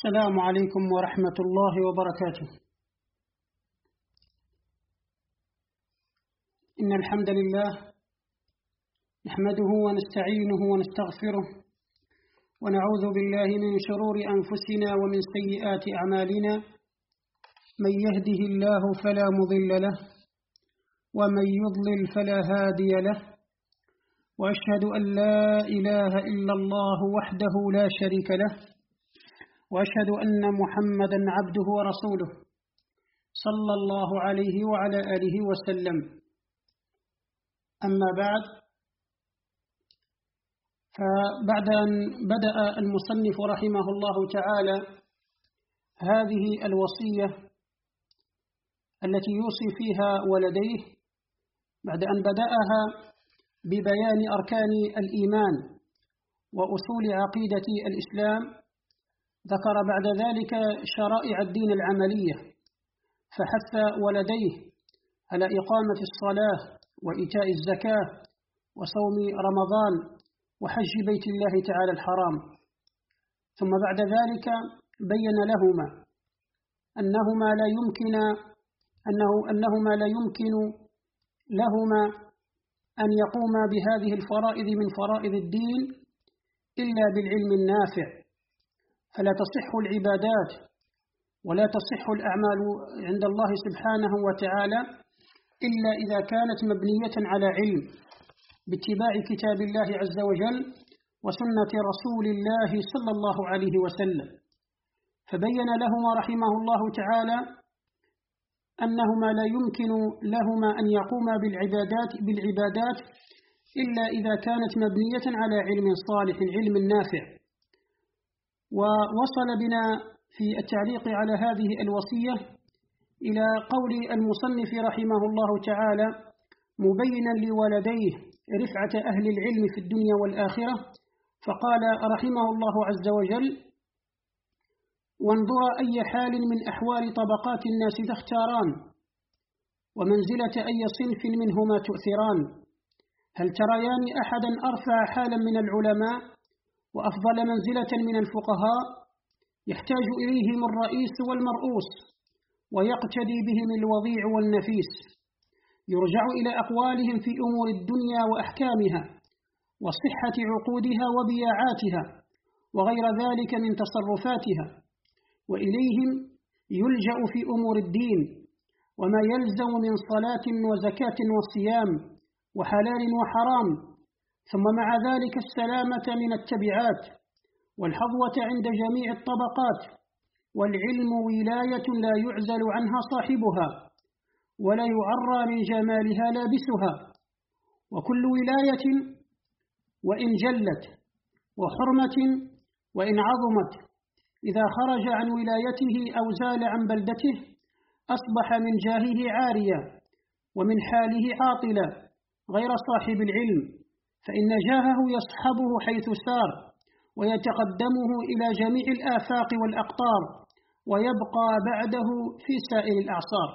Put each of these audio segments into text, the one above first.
السلام عليكم ورحمة الله وبركاته. إن الحمد لله نحمده ونستعينه ونستغفره ونعوذ بالله من شرور أنفسنا ومن سيئات أعمالنا. من يهده الله فلا مضل له ومن يضلل فلا هادي له، وأشهد أن لا إله إلا الله وحده لا شريك له، وأشهد أن محمدًا عبده ورسوله صلى الله عليه وعلى آله وسلم. أما بعد، فبعد أن بدأ المصنف رحمه الله تعالى هذه الوصية التي يوصي فيها ولديه، بعد أن بدأها ببيان أركان الإيمان وأصول عقيدة الإسلام، ذكر بعد ذلك شرائع الدين العملية، فحث ولديه على إقامة الصلاة وإيتاء الزكاة وصوم رمضان وحج بيت الله تعالى الحرام. ثم بعد ذلك بين لهما أنهما لا يمكن لهما أن يقوما بهذه الفرائض من فرائض الدين إلا بالعلم النافع، فلا تصح العبادات ولا تصح الأعمال عند الله سبحانه وتعالى إلا إذا كانت مبنية على علم باتباع كتاب الله عز وجل وسنة رسول الله صلى الله عليه وسلم. فبين لهما رحمه الله تعالى أنهما لا يمكن لهما أن يقوما بالعبادات إلا إذا كانت مبنية على علم صالح، علم نافع. ووصل بنا في التعليق على هذه الوصية إلى قول المصنف رحمه الله تعالى مبينا لولديه رفعة أهل العلم في الدنيا والآخرة، فقال رحمه الله عز وجل: وانظر أي حال من أحوال طبقات الناس تختاران، ومنزلة أي صنف منهما تؤثران، هل تريان أحدا أرفع حالا من العلماء وأفضل منزلة من الفقهاء، يحتاج إليهم الرئيس والمرؤوس ويقتدي بهم الوضيع والنفيس، يرجع إلى أقوالهم في أمور الدنيا وأحكامها وصحة عقودها وبياعاتها وغير ذلك من تصرفاتها، وإليهم يلجأ في أمور الدين وما يلزم من صلاة وزكاة وصيام وحلال وحرام، ثم مع ذلك السلامة من التبعات والحظوة عند جميع الطبقات. والعلم ولاية لا يعزل عنها صاحبها ولا يعرى من جمالها لابسها، وكل ولاية وإن جلت وحرمة وإن عظمت إذا خرج عن ولايته أو زال عن بلدته أصبح من جاهه عاريا ومن حاله عاطلا غير صاحب العلم، فإن جاهه يصحبه حيث سار ويتقدمه إلى جميع الآفاق والأقطار ويبقى بعده في سائر الأعصار.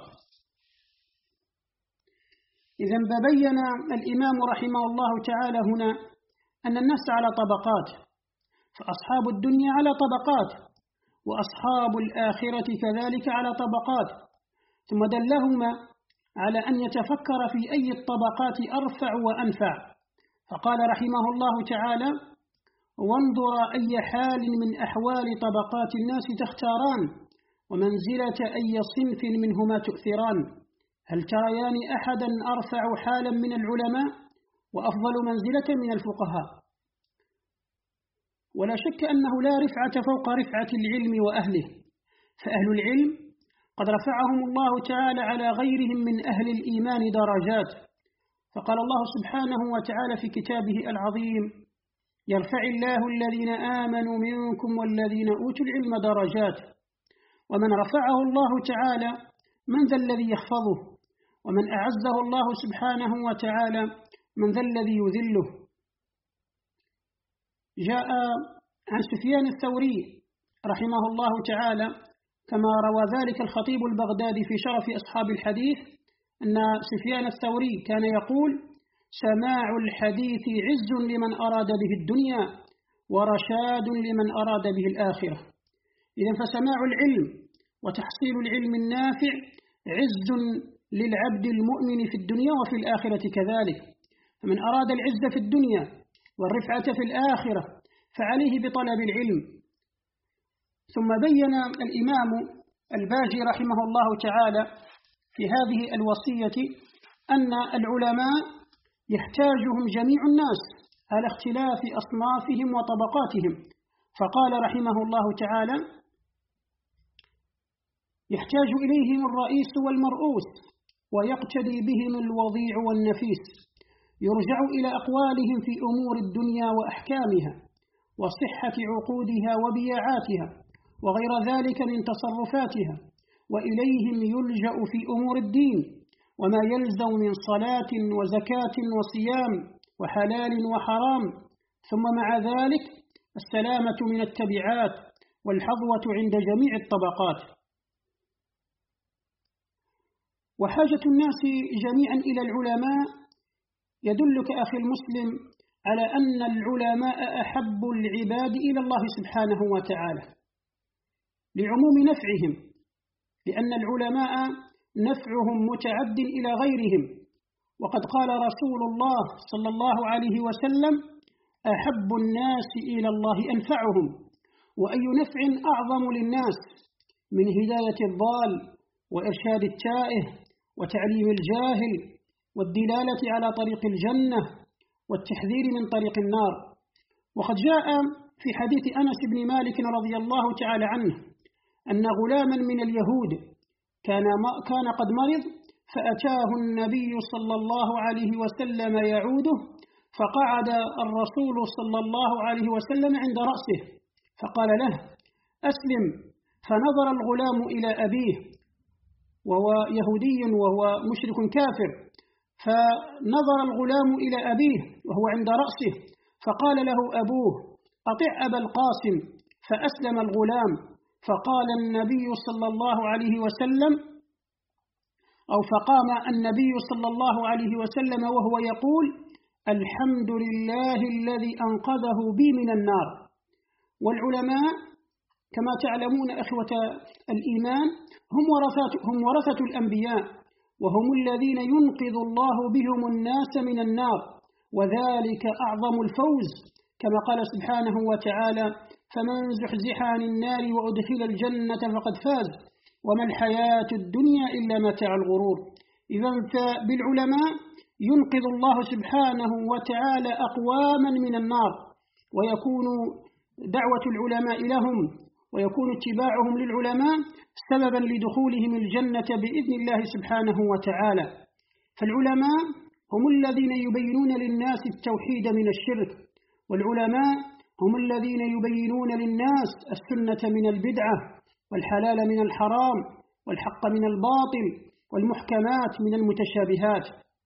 إذن بين الإمام رحمه الله تعالى هنا أن الناس على طبقات، فأصحاب الدنيا على طبقات وأصحاب الآخرة كذلك على طبقات، ثم دلهما على أن يتفكر في أي الطبقات أرفع وأنفع، فقال رحمه الله تعالى: وانظر أي حال من أحوال طبقات الناس تختاران، ومنزلة أي صنف منهما تؤثران، هل تريان أحدا أرفع حالا من العلماء وأفضل منزلة من الفقهاء. ولا شك أنه لا رفعة فوق رفعة العلم وأهله، فأهل العلم قد رفعهم الله تعالى على غيرهم من أهل الإيمان درجات، فقال الله سبحانه وتعالى في كتابه العظيم: يرفع الله الذين آمنوا منكم والذين أوتوا العلم درجات. ومن رفعه الله تعالى من ذا الذي يخفضه، ومن أعزه الله سبحانه وتعالى من ذا الذي يذله. جاء عن سفيان الثوري رحمه الله تعالى كما روى ذلك الخطيب البغدادي في شرف أصحاب الحديث أن سفيان الثوري كان يقول: سماع الحديث عز لمن أراد به الدنيا ورشاد لمن أراد به الآخرة. إذن فسماع العلم وتحصيل العلم النافع عز للعبد المؤمن في الدنيا وفي الآخرة كذلك. فمن أراد العز في الدنيا والرفعة في الآخرة فعليه بطلب العلم. ثم بين الإمام الباجي رحمه الله تعالى في هذه الوصية أن العلماء يحتاجهم جميع الناس على اختلاف أصنافهم وطبقاتهم، فقال رحمه الله تعالى: يحتاج إليهم الرئيس والمرؤوس، ويقتدي بهم الوضيع والنفيس، يرجع إلى أقوالهم في أمور الدنيا وأحكامها وصحة عقودها وبياعاتها وغير ذلك من تصرفاتها، وإليهم يلجأ في أمور الدين وما يلزم من صلاة وزكاة وصيام وحلال وحرام، ثم مع ذلك السلامة من التبعات والحظوة عند جميع الطبقات. وحاجة الناس جميعا إلى العلماء يدلك أخي المسلم على أن العلماء أحب العباد إلى الله سبحانه وتعالى لعموم نفعهم، لأن العلماء نفعهم متعد إلى غيرهم. وقد قال رسول الله صلى الله عليه وسلم: أحب الناس إلى الله أنفعهم. وأي نفع أعظم للناس من هداية الضال وإرشاد التائه وتعليم الجاهل والدلالة على طريق الجنة والتحذير من طريق النار. وقد جاء في حديث أنس بن مالك رضي الله تعالى عنه أن غلاما من اليهود كان قد مرض، فأتاه النبي صلى الله عليه وسلم يعوده، فقعد الرسول صلى الله عليه وسلم عند رأسه فقال له: أسلم. فنظر الغلام إلى أبيه وهو يهودي وهو مشرك كافر، فنظر الغلام إلى أبيه وهو عند رأسه فقال له أبوه: أطع أبا القاسم. فأسلم الغلام. فقال النبي صلى الله عليه وسلم فقام النبي صلى الله عليه وسلم وهو يقول: الحمد لله الذي أنقذه بي من النار. والعلماء كما تعلمون إخوة الإيمان هم ورثة الأنبياء، وهم الذين ينقذ الله بهم الناس من النار، وذلك أعظم الفوز، كما قال سبحانه وتعالى: فمن زحزح عن النار وأدخل الجنة فقد فاز وما الحياة الدنيا إلا متاع الغرور. إذن بالعلماء ينقذ الله سبحانه وتعالى أقواما من النار، ويكون دعوة العلماء لهم ويكون اتباعهم للعلماء سببا لدخولهم الجنة بإذن الله سبحانه وتعالى. فالعلماء هم الذين يبينون للناس التوحيد من الشرك، والعلماء هم الذين يبينون للناس السنة من البدعة والحلال من الحرام والحق من الباطل والمحكمات من المتشابهات.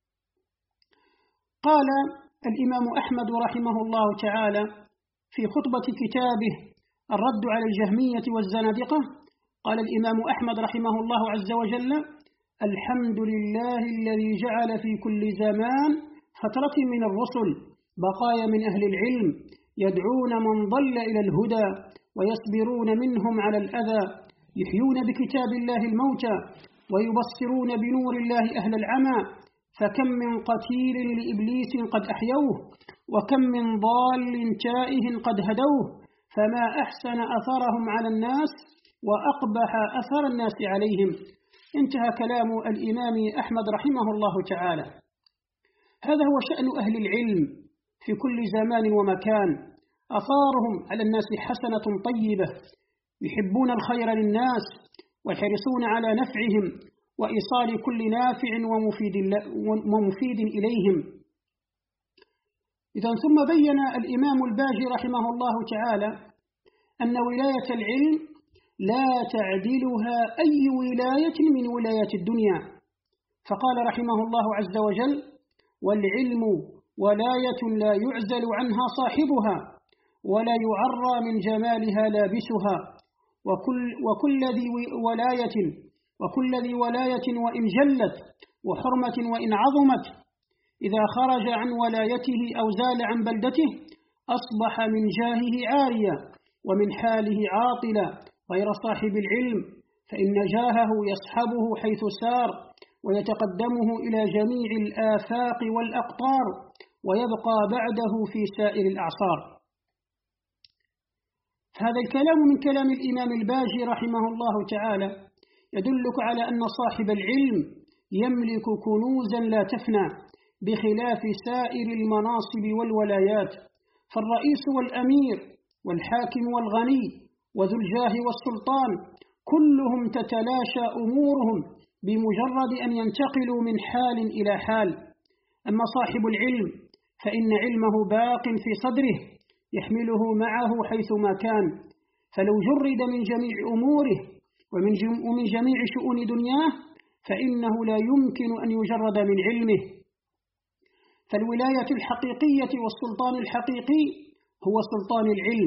قال الإمام أحمد رحمه الله تعالى في خطبة كتابه الرد على الجهمية والزنادقة، قال الإمام أحمد رحمه الله عز وجل: الحمد لله الذي جعل في كل زمان فترة من الرسل بقايا من أهل العلم يدعون من ضل إلى الهدى ويصبرون منهم على الأذى، يحيون بكتاب الله الموتى ويبصرون بنور الله أهل العمى، فكم من قتيل لإبليس قد أحيوه، وكم من ضال تائه قد هدوه، فما أحسن أثرهم على الناس وأقبح أثر الناس عليهم. انتهى كلام الإمام أحمد رحمه الله تعالى. هذا هو شأن أهل العلم في كل زمان ومكان، أثارهم على الناس حسنة طيبة، يحبون الخير للناس ويحرصون على نفعهم وإيصال كل نافع ومفيد إليهم. إذن ثم بين الإمام الباجي رحمه الله تعالى أن ولاية العلم لا تعدلها أي ولاية من ولايات الدنيا، فقال رحمه الله عز وجل: والعلم ولاية لا يعزل عنها صاحبها ولا يعرى من جمالها لابسها، وكل ذي ولاية وإن جلت وحرمة وإن عظمت إذا خرج عن ولايته أو زال عن بلدته أصبح من جاهه عاريا ومن حاله عاطلا غير صاحب العلم، فإن جاهه يصحبه حيث سار ويتقدمه إلى جميع الآفاق والأقطار، ويبقى بعده في سائر الأعصار. هذا الكلام من كلام الإمام الباجي رحمه الله تعالى يدلك على أن صاحب العلم يملك كنوزا لا تفنى بخلاف سائر المناصب والولايات، فالرئيس والأمير والحاكم والغني وذو الجاه والسلطان كلهم تتلاشى أمورهم بمجرد أن ينتقلوا من حال إلى حال. أما صاحب العلم فإن علمه باق في صدره يحمله معه حيثما كان، فلو جرد من جميع أموره ومن جميع شؤون دنياه فإنه لا يمكن أن يجرد من علمه. فالولاية الحقيقية والسلطان الحقيقي هو سلطان العلم.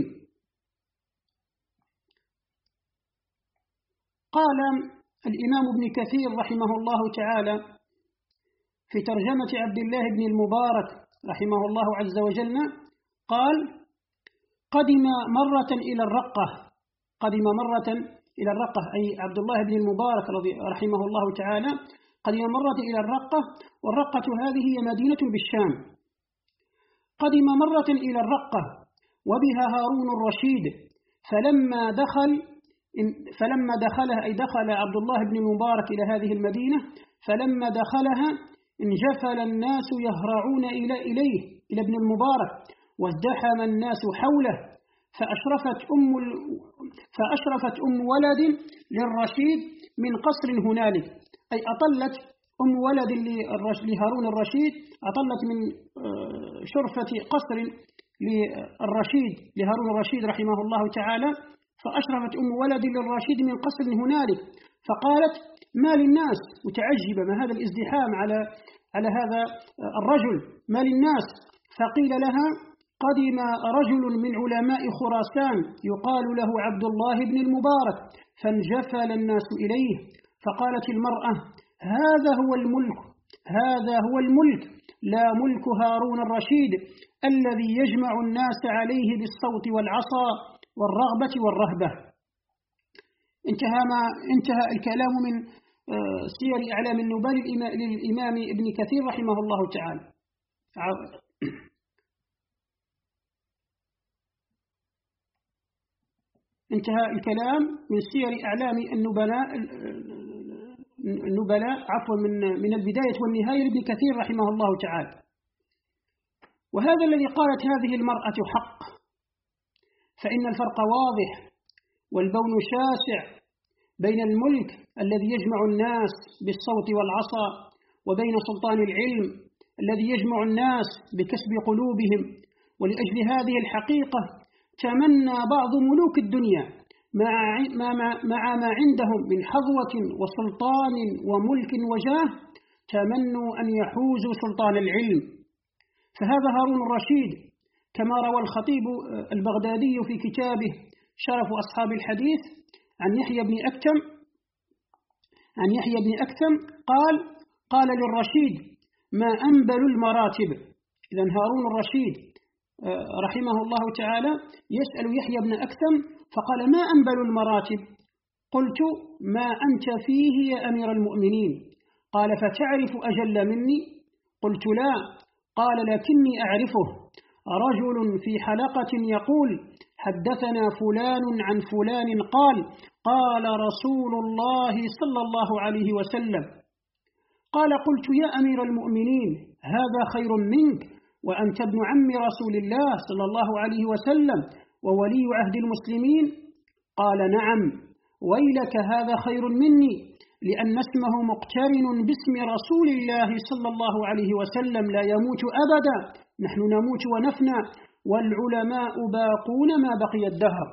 قال الإمام ابن كثير رحمه الله تعالى في ترجمة عبد الله بن المبارك رحمه الله عز وجل، قال: قدم مرة إلى الرقة، أي عبد الله بن المبارك رحمه الله تعالى قدم مرة إلى الرقة، والرقة هذه هي مدينة بالشام. قدم مرة إلى الرقة وبها هارون الرشيد، فلما دخلها، أي دخل عبد الله بن المبارك إلى هذه المدينة، فلما دخلها انجفل الناس يهرعون إليه إلى ابن المبارك، وازدحم الناس حوله، فأشرفت أم ولد للرشيد من قصر هنالك، أي أطلت أم ولد لهارون الرشيد، أطلت من شرفة قصر للرشيد لهارون الرشيد رحمه الله تعالى، فأشرفت أم ولد للرشيد من قصر هنالك، فقالت: ما للناس؟ متعجبة، ما هذا الازدحام على هذا الرجل، ما للناس؟ فقيل لها: قدم رجل من علماء خراسان يقال له عبد الله بن المبارك، فانجفل الناس إليه. فقالت المرأة: هذا هو الملك، لا ملك هارون الرشيد الذي يجمع الناس عليه بالصوت والعصا والرغبة والرهبة. انتهى الكلام من سير أعلام النبال للإمام ابن كثير رحمه الله تعالى. انتهى الكلام من سير أعلام النبلاء عفوا من البداية والنهاية لابن كثير رحمه الله تعالى. وهذا الذي قالت هذه المرأة حق، فإن الفرق واضح والبون شاسع بين الملك الذي يجمع الناس بالصوت والعصا، وبين سلطان العلم الذي يجمع الناس بكسب قلوبهم. ولأجل هذه الحقيقة تمنى بعض ملوك الدنيا مع ما عندهم من حظوة وسلطان وملك وجاه، تمنوا أن يحوزوا سلطان العلم. فهذا هارون الرشيد كما روى الخطيب البغدادي في كتابه شرف أصحاب الحديث عن يحيى بن أكثم قال للرشيد: ما أنبل المراتب. إذن هارون الرشيد رحمه الله تعالى يسأل يحيى بن أكثم فقال: ما أنبل المراتب؟ قلت: ما أنت فيه يا أمير المؤمنين. قال: فتعرف أجل مني؟ قلت: لا. قال: لكني أعرفه، رجل في حلقة يقول: حدثنا فلان عن فلان قال رسول الله صلى الله عليه وسلم. قال: قلت: يا أمير المؤمنين، هذا خير منك، وأنت ابن عم رسول الله صلى الله عليه وسلم وولي عهد المسلمين. قال: نعم، ويلك، هذا خير مني، لأن اسمه مقترن باسم رسول الله صلى الله عليه وسلم لا يموت أبدا، نحن نموت ونفنى، والعلماء باقون ما بقي الدهر.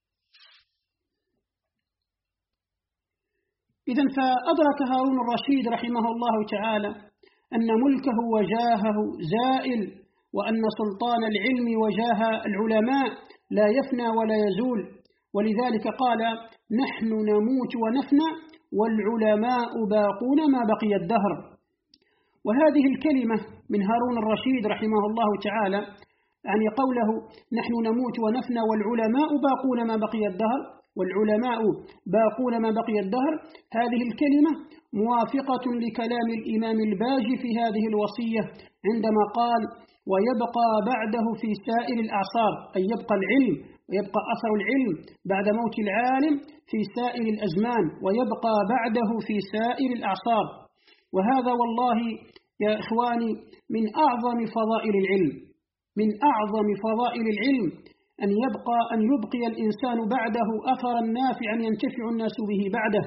إذن فأدرك هارون الرشيد رحمه الله تعالى أن ملكه وجاهه زائل، وأن سلطان العلم وجاه العلماء لا يفنى ولا يزول، ولذلك قال: نحن نموت ونفنى والعلماء باقون ما بقي الدهر. وهذه الكلمة من هارون الرشيد رحمه الله تعالى يعني قوله نحن نموت ونفنى والعلماء باقون ما بقي الدهر، والعلماء باقون ما بقي الدهر، هذه الكلمة موافقة لكلام الإمام الباجي في هذه الوصية عندما قال ويبقى بعده في سائر الأعصار، أي يبقى العلم ويبقى أثر العلم بعد موت العالم في سائر الأزمان، ويبقى بعده في سائر الأعصار. وهذا والله يا إخواني من أعظم فضائل العلم، من أعظم فضائل العلم أن يبقي الإنسان بعده أثرا نافعا ينتفع الناس به بعده،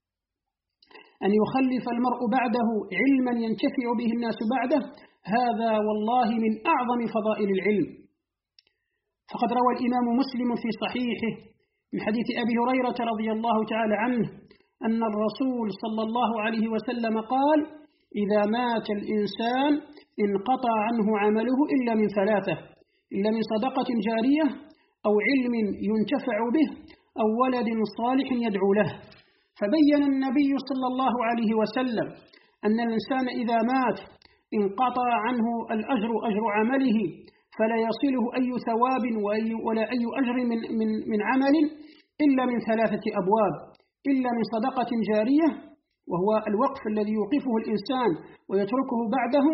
أن يخلف المرء بعده علما ينتفع به الناس بعده، هذا والله من أعظم فضائل العلم. فقد روى الإمام مسلم في صحيحه من حديث أبي هريرة رضي الله تعالى عنه أن الرسول صلى الله عليه وسلم قال إذا مات الإنسان انقطع عنه عمله إلا من ثلاثة، إلا من صدقة جارية أو علم ينتفع به أو ولد صالح يدعو له. فبين النبي صلى الله عليه وسلم أن الإنسان إذا مات انقطع عنه الأجر، أجر عمله، فلا يصله أي ثواب ولا أي أجر من عمل إلا من ثلاثة أبواب، إلا من صدقة جارية وهو الوقف الذي يوقفه الإنسان ويتركه بعده،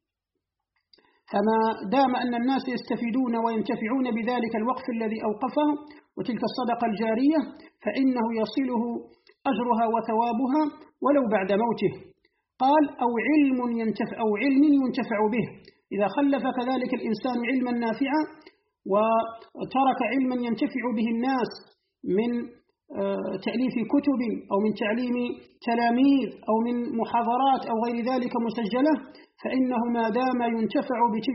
فما دام أن الناس يستفيدون وينتفعون بذلك الوقف الذي أوقفه وتلك الصدقة الجارية فإنه يصله أجرها وثوابها ولو بعد موته. قال أو علم ينتفع به، إذا خلف كذلك الإنسان علما نافعا وترك علما ينتفع به الناس من تأليف كتب أو من تعليم تلاميذ أو من محاضرات أو غير ذلك مسجلة، فإنه ما دام ينتفع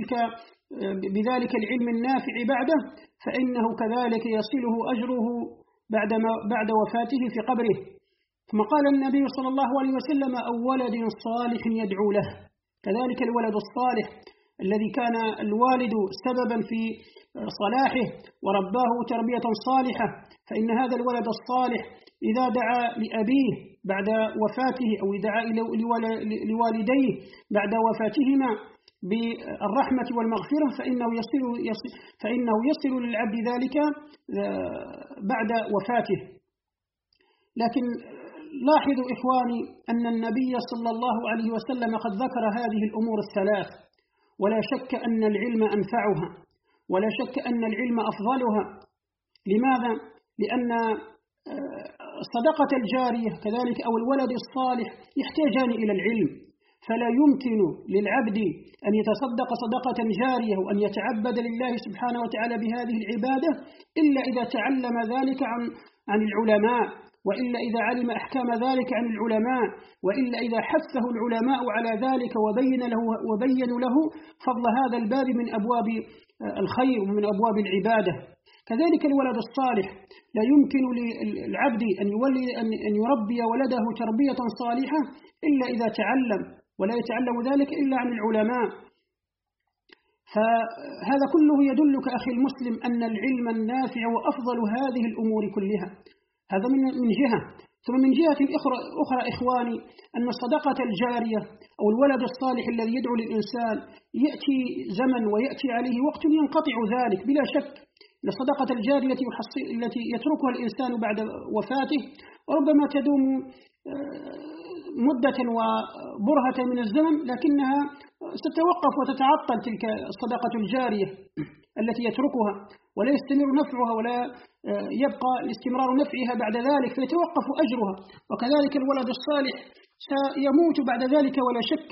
بذلك العلم النافع بعده فإنه كذلك يصله أجره بعد وفاته في قبره. ثم قال النبي صلى الله عليه وسلم أو ولد صالح يدعو له، كذلك الولد الصالح الذي كان الوالد سببا في صلاحه ورباه تربية صالحة، فإن هذا الولد الصالح إذا دعا لأبيه بعد وفاته أو دعا لوالديه بعد وفاتهما بالرحمة والمغفرة فإنه يصل للعبد ذلك بعد وفاته. لكن لاحظوا إخواني أن النبي صلى الله عليه وسلم قد ذكر هذه الأمور الثلاث، ولا شك أن العلم أنفعها، ولا شك أن العلم أفضلها. لماذا؟ لأن الصدقة الجارية كذلك أو الولد الصالح يحتاجان إلى العلم، فلا يمكن للعبد أن يتصدق صدقة جارية وأن يتعبد لله سبحانه وتعالى بهذه العبادة إلا إذا تعلم ذلك عن العلماء، وإلا إذا علم أحكام ذلك عن العلماء، وإلا إذا حثه العلماء على ذلك وبينوا له فضل هذا الباب من أبواب الخير ومن أبواب العبادة. كذلك الولد الصالح لا يمكن للعبد أن يربي ولده تربية صالحة إلا إذا تعلم، ولا يتعلم ذلك إلا عن العلماء. فهذا كله يدلك أخي المسلم أن العلم النافع وأفضل هذه الأمور كلها. هذا من جهة. ثم من جهة أخرى إخواني أن الصدقة الجارية أو الولد الصالح الذي يدعو للإنسان يأتي زمن ويأتي عليه وقت ينقطع ذلك بلا شك. الصدقة الجارية التي يتركها الإنسان بعد وفاته وربما تدوم مدة وبرهة من الزمن، لكنها ستتوقف وتتعطل تلك الصدقة الجارية التي يتركها ولا يستمر نفعها ولا يبقى استمرار نفعها بعد ذلك، فيتوقف أجرها. وكذلك الولد الصالح سيموت بعد ذلك ولا شك،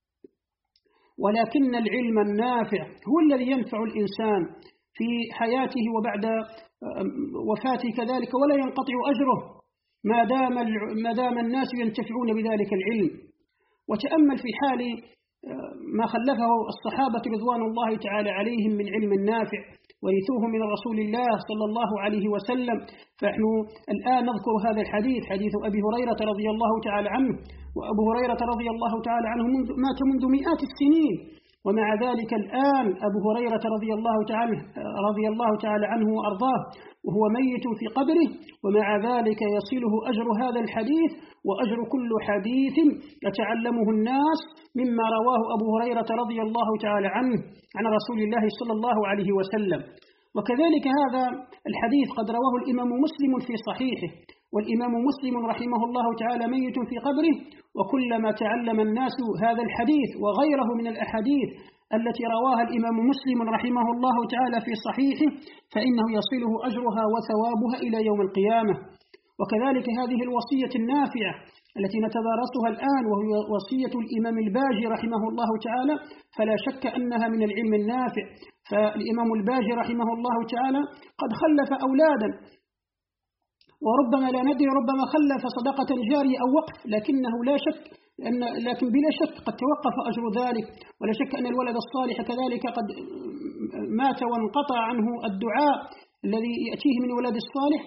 ولكن العلم النافع هو الذي ينفع الإنسان في حياته وبعد وفاته كذلك، ولا ينقطع أجره ما دام الناس ينتفعون بذلك العلم. وتأمل في حال ما خلفه الصحابة رضوان الله تعالى عليهم من علم نافع ورثوه من رسول الله صلى الله عليه وسلم. فنحن الآن نذكر هذا الحديث، حديث أبي هريرة رضي الله تعالى عنه. وأبو هريرة رضي الله تعالى عنه مات منذ مئات السنين، ومع ذلك الآن أبو هريرة رضي الله تعالى عنه وأرضاه وهو ميت في قبره، ومع ذلك يصله أجر هذا الحديث وأجر كل حديث يتعلمه الناس مما رواه أبو هريرة رضي الله تعالى عنه عن رسول الله صلى الله عليه وسلم. وكذلك هذا الحديث قد رواه الإمام مسلم في صحيحه، والإمام مسلم رحمه الله تعالى ميت في قبره، وكلما تعلم الناس هذا الحديث وغيره من الأحاديث التي رواها الإمام مسلم رحمه الله تعالى في صحيحه فإنه يصله أجرها وثوابها إلى يوم القيامة. وكذلك هذه الوصية النافعة التي نتدارسها الآن وهي وصية الإمام الباجي رحمه الله تعالى، فلا شك أنها من العلم النافع. فالإمام الباجي رحمه الله تعالى قد خلف أولادا، وربما لا ندري ربما خلف صدقة جارية أو وقف، لكن بلا شك قد توقف أجر ذلك، ولا شك أن الولد الصالح كذلك قد مات وانقطع عنه الدعاء الذي يأتيه من ولد الصالح،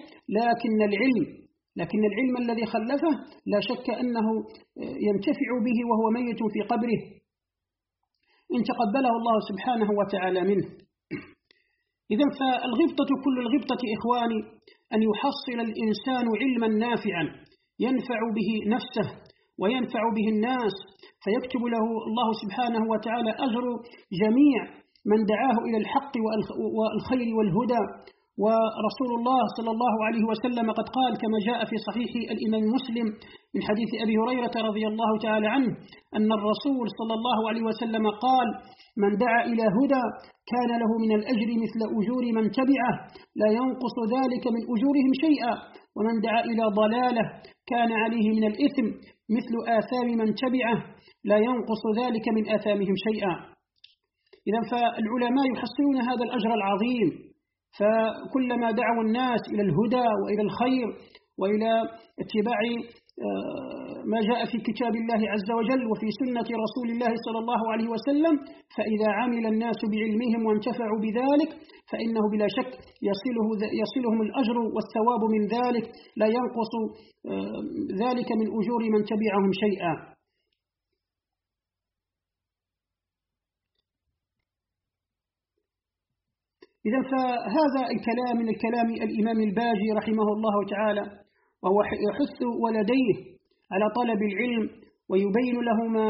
لكن العلم الذي خلفه لا شك أنه ينتفع به وهو ميت في قبره إن تقبله الله سبحانه وتعالى منه. إذن فالغبطة كل الغبطة إخواني أن يحصل الإنسان علما نافعا ينفع به نفسه وينفع به الناس، فيكتب له الله سبحانه وتعالى أجر جميع من دعاه إلى الحق والخير والهدى. ورسول الله صلى الله عليه وسلم قد قال كما جاء في صحيح الإمام مسلم من حديث أبي هريرة رضي الله تعالى عنه أن الرسول صلى الله عليه وسلم قال: من دعا إلى هدى كان له من الأجر مثل أجور من تبعه لا ينقص ذلك من أجورهم شيئا، ومن دعا إلى ضلالة كان عليه من الإثم مثل آثام من تبعه لا ينقص ذلك من آثامهم شيئا. إذن فالعلماء يحصلون هذا الأجر العظيم، فكلما دعوا الناس إلى الهدى وإلى الخير وإلى اتباع ما جاء في كتاب الله عز وجل وفي سنة رسول الله صلى الله عليه وسلم، فإذا عمل الناس بعلمهم وانتفعوا بذلك فإنه بلا شك يصلهم الأجر والثواب من ذلك، لا ينقص ذلك من أجور من تبعهم شيئا. إذن فهذا الكلام من الكلام الإمام الباجي رحمه الله تعالى، وهو يحث ولديه على طلب العلم ويبين لهما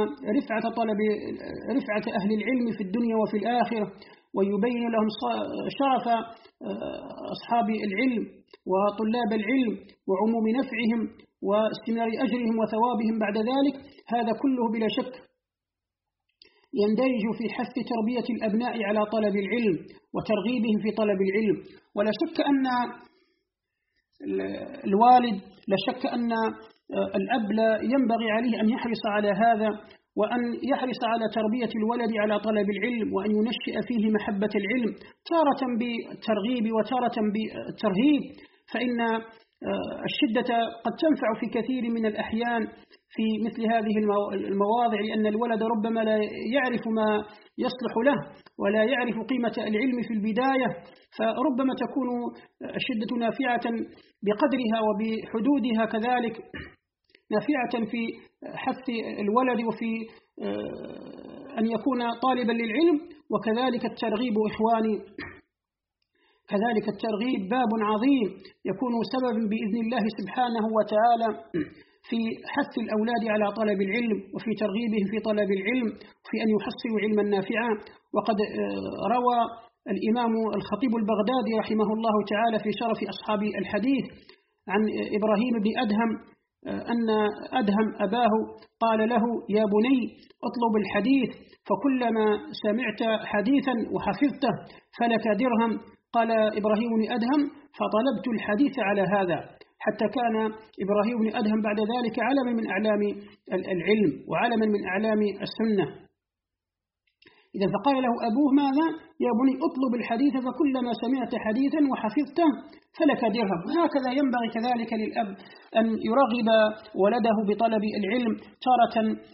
رفعة أهل العلم في الدنيا وفي الآخرة، ويبين لهم شرف أصحاب العلم وطلاب العلم وعموم نفعهم واستمرار أجرهم وثوابهم بعد ذلك. هذا كله بلا شك يندرج في حث تربية الأبناء على طلب العلم وترغيبهم في طلب العلم. ولا شك أن الوالد لا شك أن الأب لا ينبغي عليه أن يحرص على هذا، وأن يحرص على تربية الولد على طلب العلم، وأن ينشئ فيه محبة العلم تارة بالترغيب وتارة بالترهيب، فإن الشدة قد تنفع في كثير من الأحيان في مثل هذه المواضع، لأن الولد ربما لا يعرف ما يصلح له ولا يعرف قيمة العلم في البداية، فربما تكون الشدة نافعة بقدرها وبحدودها، كذلك نافعة في حث الولد وفي أن يكون طالبا للعلم. وكذلك الترغيب إخواني، كذلك الترغيب باب عظيم يكون سببا بإذن الله سبحانه وتعالى في حث الأولاد على طلب العلم وفي ترغيبهم في طلب العلم وفي أن يحصلوا علما نافعا. وقد روى الإمام الخطيب البغدادي رحمه الله تعالى في شرف أصحاب الحديث عن إبراهيم بن أدهم أن أدهم أباه قال له: يا بني اطلب الحديث، فكلما سمعت حديثا وحفظته فلك درهم. قال إبراهيم بن أدهم: فطلبت الحديث على هذا، حتى كان إبراهيم بن أدهم بعد ذلك علما من أعلام العلم وعلما من أعلام السنة. إذا فقال له أبوه: ماذا؟ يا بني اطلب الحديث، فكلما سمعت حديثا وحفظته فلك درهم. هكذا ينبغي كذلك للأب أن يرغب ولده بطلب العلم، تارة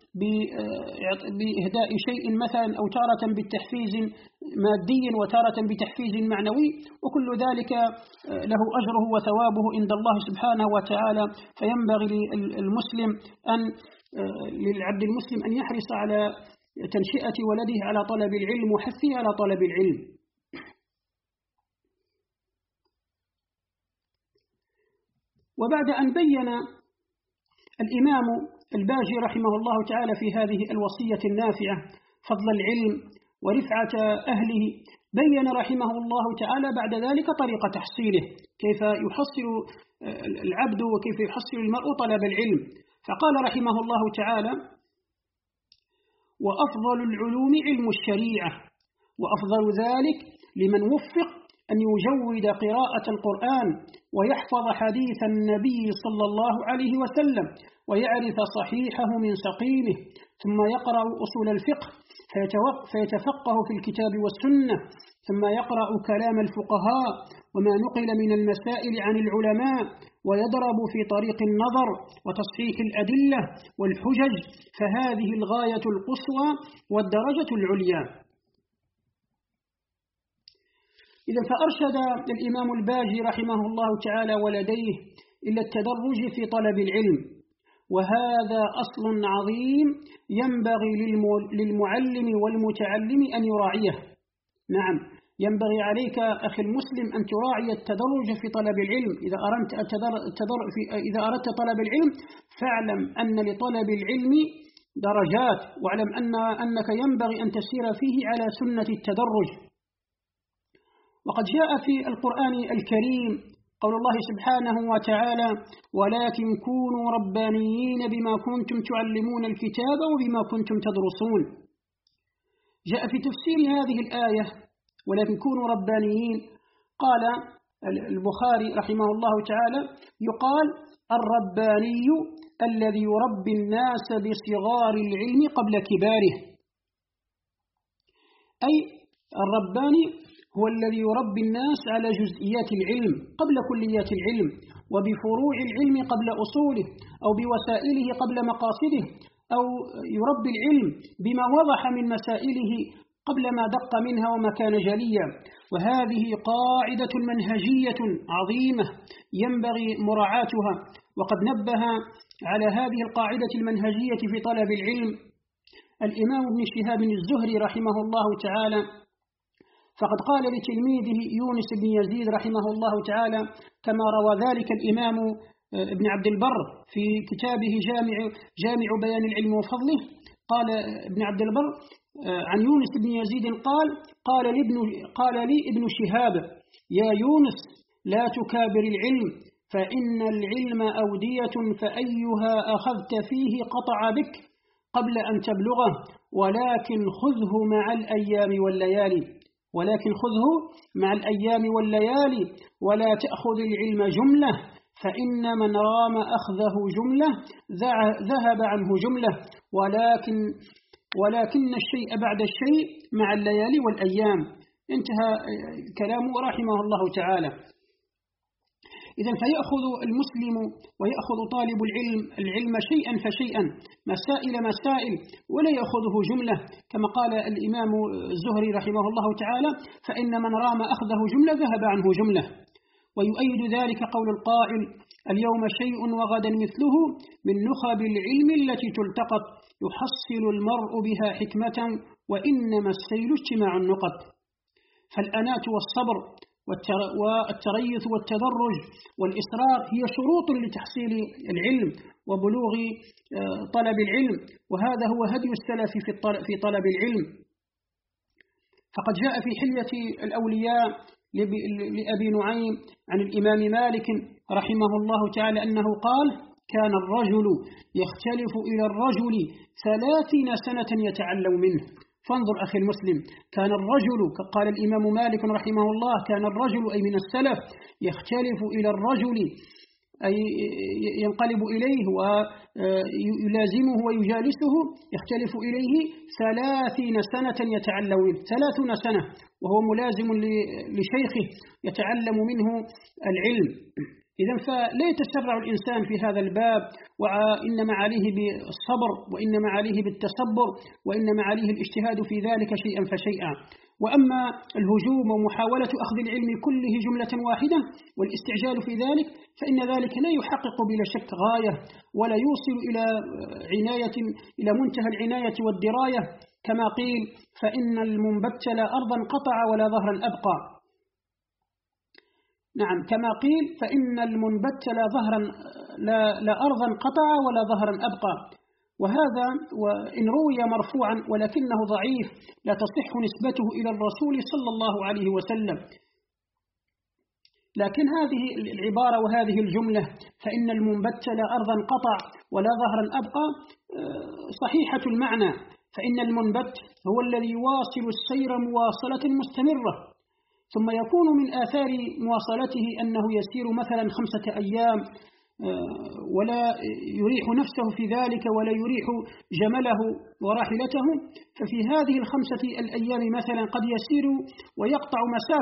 بإهداء شيء مثلا، أو تارة بالتحفيز مادي وتارة بتحفيز معنوي، وكل ذلك له أجره وثوابه عند الله سبحانه وتعالى. فينبغي للمسلم للعبد المسلم أن يحرص على تنشئة ولده على طلب العلم وحثه على طلب العلم. وبعد أن بين الإمام الباجي رحمه الله تعالى في هذه الوصية النافعة فضل العلم ورفعة أهله، بين رحمه الله تعالى بعد ذلك طريقة تحصيله، كيف يحصل العبد وكيف يحصل المرء طلب العلم. فقال رحمه الله تعالى: وأفضل العلوم علم الشريعة، وأفضل ذلك لمن وفق أن يجود قراءة القرآن ويحفظ حديث النبي صلى الله عليه وسلم ويعرف صحيحه من سقيمه، ثم يقرأ أصول الفقه فيتفقه في الكتاب والسنة، ثم يقرأ كلام الفقهاء وما نقل من المسائل عن العلماء، ويضرب في طريق النظر وتصحيح الأدلة والحجج، فهذه الغاية القصوى والدرجة العليا. إذا فأرشد الإمام الباجي رحمه الله تعالى ولديه إلى التدرج في طلب العلم، وهذا أصل عظيم ينبغي للمعلم والمتعلم أن يراعيه. نعم، ينبغي عليك أخي المسلم أن تراعي التدرج في طلب العلم. إذا أردت طلب العلم فاعلم أن لطلب العلم درجات، واعلم أنك ينبغي أن تسير فيه على سنة التدرج. وقد جاء في القرآن الكريم قول الله سبحانه وتعالى: ولكن كونوا ربانيين بما كنتم تعلمون الكتاب وبما كنتم تدرسون. جاء في تفسير هذه الآية ولكن كونوا ربانيين، قال البخاري رحمه الله تعالى: يقال الرباني الذي يربي الناس بصغار العلم قبل كباره، أي الرباني هو الذي يربي الناس على جزئيات العلم قبل كليات العلم، وبفروع العلم قبل أصوله، أو بوسائله قبل مقاصده، أو يربي العلم بما وضح من مسائله قبل ما دق منها وما كان جليا. وهذه قاعدة منهجية عظيمة ينبغي مراعاتها. وقد نبه على هذه القاعدة المنهجية في طلب العلم الإمام ابن شهاب الزهري رحمه الله تعالى، فقد قال لتلميذه يونس بن يزيد رحمه الله تعالى، كما روى ذلك الإمام ابن عبد البر في كتابه جامع بيان العلم وفضله. قال ابن عبد البر عن يونس بن يزيد قال لي ابن شهاب: يا يونس، لا تكابر العلم، فإن العلم أودية، فأيها أخذت فيه قطع بك قبل أن تبلغه، ولكن خذه مع الأيام والليالي، ولا تأخذ العلم جملة، فإن من رام أخذه جملة ذهب عنه جملة، ولكن الشيء بعد الشيء مع الليالي والأيام. انتهى كلامه رحمه الله تعالى. إذن فيأخذ المسلم ويأخذ طالب العلم شيئا فشيئا، مسائل ولا يأخذه جملة، كما قال الإمام الزهري رحمه الله تعالى: فإن من رام أخذه جملة ذهب عنه جملة. ويؤيد ذلك قول القائل: اليوم شيء وغدا مثله من نخب العلم التي تلتقط، يحصل المرء بها حكمة، وإنما السيل اجتماع النقط. فالأناة والصبر والتريث والتدرج والإصرار هي شروط لتحصيل العلم وبلوغ طلب العلم، وهذا هو هدي السلف في طلب العلم. فقد جاء في حلية الأولياء لأبي نعيم عن الإمام مالك رحمه الله تعالى أنه قال: كان الرجل يختلف إلى الرجل 30 سنة يتعلم منه. فانظر أخي المسلم، كان الرجل، قال الإمام مالك رحمه الله، كان الرجل أي من السلف يختلف إلى الرجل، أي ينقلب إليه ويلازمه ويجالسه، يختلف إليه 30 سنة يتعلم منه، 30 سنة وهو ملازم لشيخه يتعلم منه العلم. إذن فلا يتسرع الإنسان في هذا الباب، وإنما عليه بالصبر، وإنما عليه بالتصبر، وإنما عليه الاجتهاد في ذلك شيئا فشيئا. وأما الهجوم ومحاولة أخذ العلم كله جملة واحدة والاستعجال في ذلك فإن ذلك لا يحقق بلا شك غاية ولا يوصل إلى منتهى العناية والدراية، كما قيل فإن المنبت لا أرضا قطع ولا ظهرا أبقى. نعم، كما قيل فإن المنبت لا أرضا قطع ولا ظهرا أبقى. وهذا وإن روي مرفوعا ولكنه ضعيف لا تصح نسبته إلى الرسول صلى الله عليه وسلم. لكن هذه العبارة وهذه الجملة فإن المنبت لا أرضا قطع ولا ظهرا أبقى صحيحة المعنى، فإن المنبت هو الذي يواصل السير مواصلة مستمرة، ثم يكون من آثار مواصلته أنه يسير مثلا 5 أيام ولا يريح نفسه في ذلك ولا يريح جمله وراحلته، ففي هذه 5 الأيام مثلا قد يسير ويقطع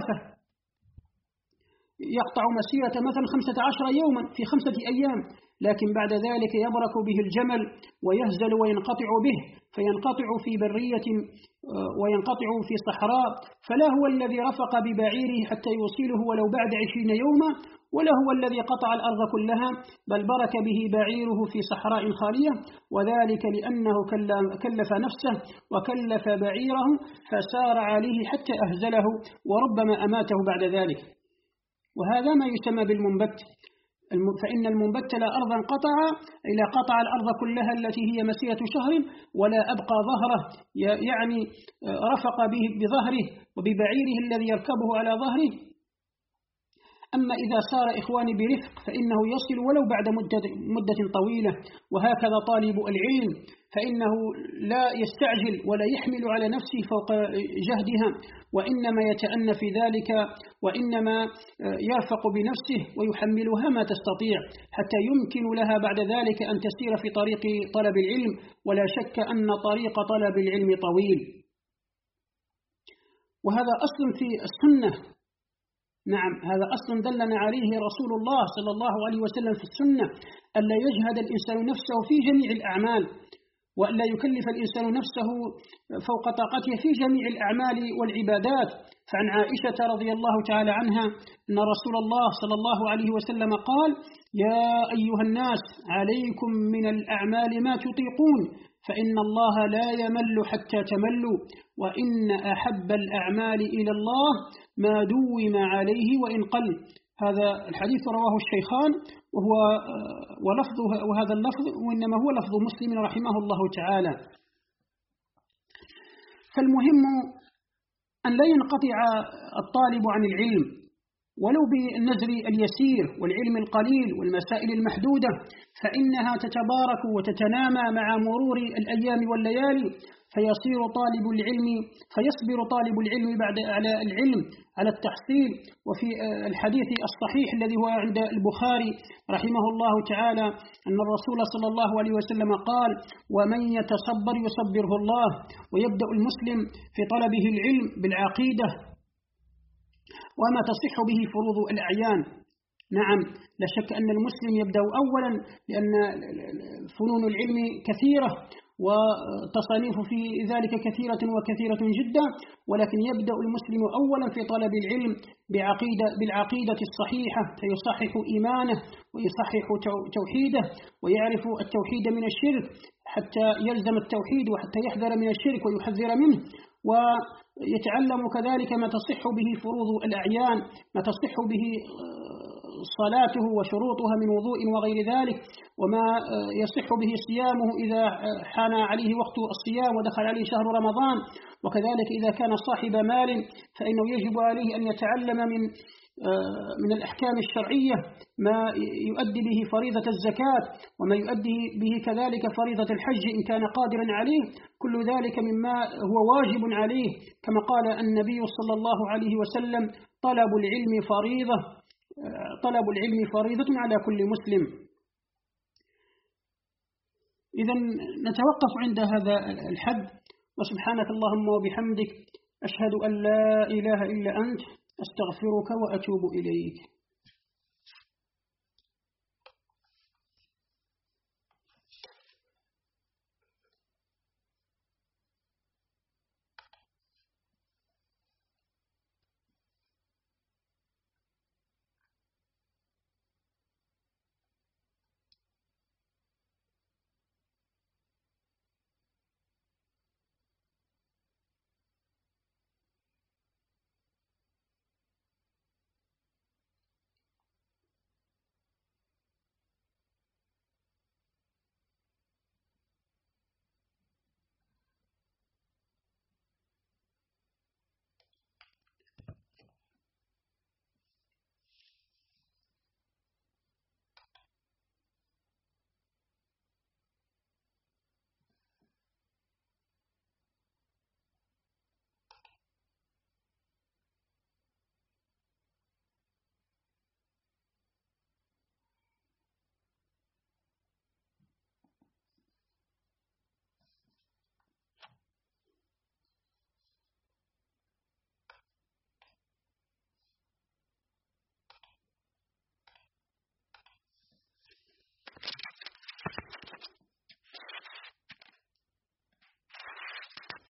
مسيرة مثلا 15 يوما في 5 أيام، لكن بعد ذلك يبرك به الجمل ويهزل وينقطع به، فينقطع في برية وينقطع في صحراء، فلا هو الذي رفق ببعيره حتى يوصله ولو بعد 20 يوما، ولا هو الذي قطع الأرض كلها، بل برك به بعيره في صحراء خالية، وذلك لأنه كلف نفسه وكلف بعيره فسار عليه حتى أهزله وربما أماته بعد ذلك. وهذا ما يسمى بالمنبت. فإن المنبت لا أرضا قطع إلى قطع الأرض كلها التي هي مسيرة شهر ولا أبقى ظهره، يعني رفق به بظهره وببعيره الذي يركبه على ظهره. أما إذا سار إخواني برفق فإنه يصل ولو بعد مدة طويلة. وهكذا طالب العلم فإنه لا يستعجل ولا يحمل على نفسه فوق جهدها، وإنما يتأنى في ذلك، وإنما يرفق بنفسه ويحملها ما تستطيع حتى يمكن لها بعد ذلك أن تسير في طريق طلب العلم. ولا شك أن طريق طلب العلم طويل، وهذا أصل في السنة. نعم، هذا أصل دلنا عليه رسول الله صلى الله عليه وسلم في السنة، ألا يجهد الإنسان نفسه في جميع الأعمال، وألا يكلف الإنسان نفسه فوق طاقته في جميع الأعمال والعبادات. فعن عائشة رضي الله تعالى عنها أن رسول الله صلى الله عليه وسلم قال: يا أيها الناس عليكم من الأعمال ما تطيقون، فإن الله لا يمل حتى تملوا، وإن أحب الأعمال إلى الله ما دوم عليه وإن قل. هذا الحديث رواه الشيخان وهذا اللفظ وإنما هو لفظ مسلم رحمه الله تعالى. فالمهم أن لا ينقطع الطالب عن العلم ولو بالنزر اليسير والعلم القليل والمسائل المحدودة، فإنها تتبارك وتتنامى مع مرور الأيام والليالي، فيصبر طالب العلم بعد على العلم على التحصيل. وفي الحديث الصحيح الذي هو عند البخاري رحمه الله تعالى أن الرسول صلى الله عليه وسلم قال: ومن يتصبر يصبره الله. ويبدأ المسلم في طلبه العلم بالعقيدة وما تصح به فروض الأعيان. نعم، لا شك أن المسلم يبدأ أولا، لأن فنون العلم كثيرة وتصانيف في ذلك كثيرة جدا، ولكن يبدأ المسلم أولا في طلب العلم بالعقيدة الصحيحة، فيصحح إيمانه ويصحح توحيده ويعرف التوحيد من الشرك حتى يلزم التوحيد، وحتى يحذر من الشرك ويحذر منه، ويتعلم كذلك ما تصح به فروض الأعيان، ما تصح به صلاته وشروطها من وضوء وغير ذلك، وما يصح به صيامه إذا حان عليه وقت الصيام ودخل عليه شهر رمضان. وكذلك إذا كان صاحب مال فإنه يجب عليه أن يتعلم من الأحكام الشرعية ما يؤدي به فريضة الزكاة، وما يؤدي به كذلك فريضة الحج إن كان قادرا عليه. كل ذلك مما هو واجب عليه، كما قال النبي صلى الله عليه وسلم: طلب العلم فريضة على كل مسلم. إذن نتوقف عند هذا الحد، وسبحانك اللهم وبحمدك أشهد أن لا إله إلا أنت أستغفرك وأتوب إليك.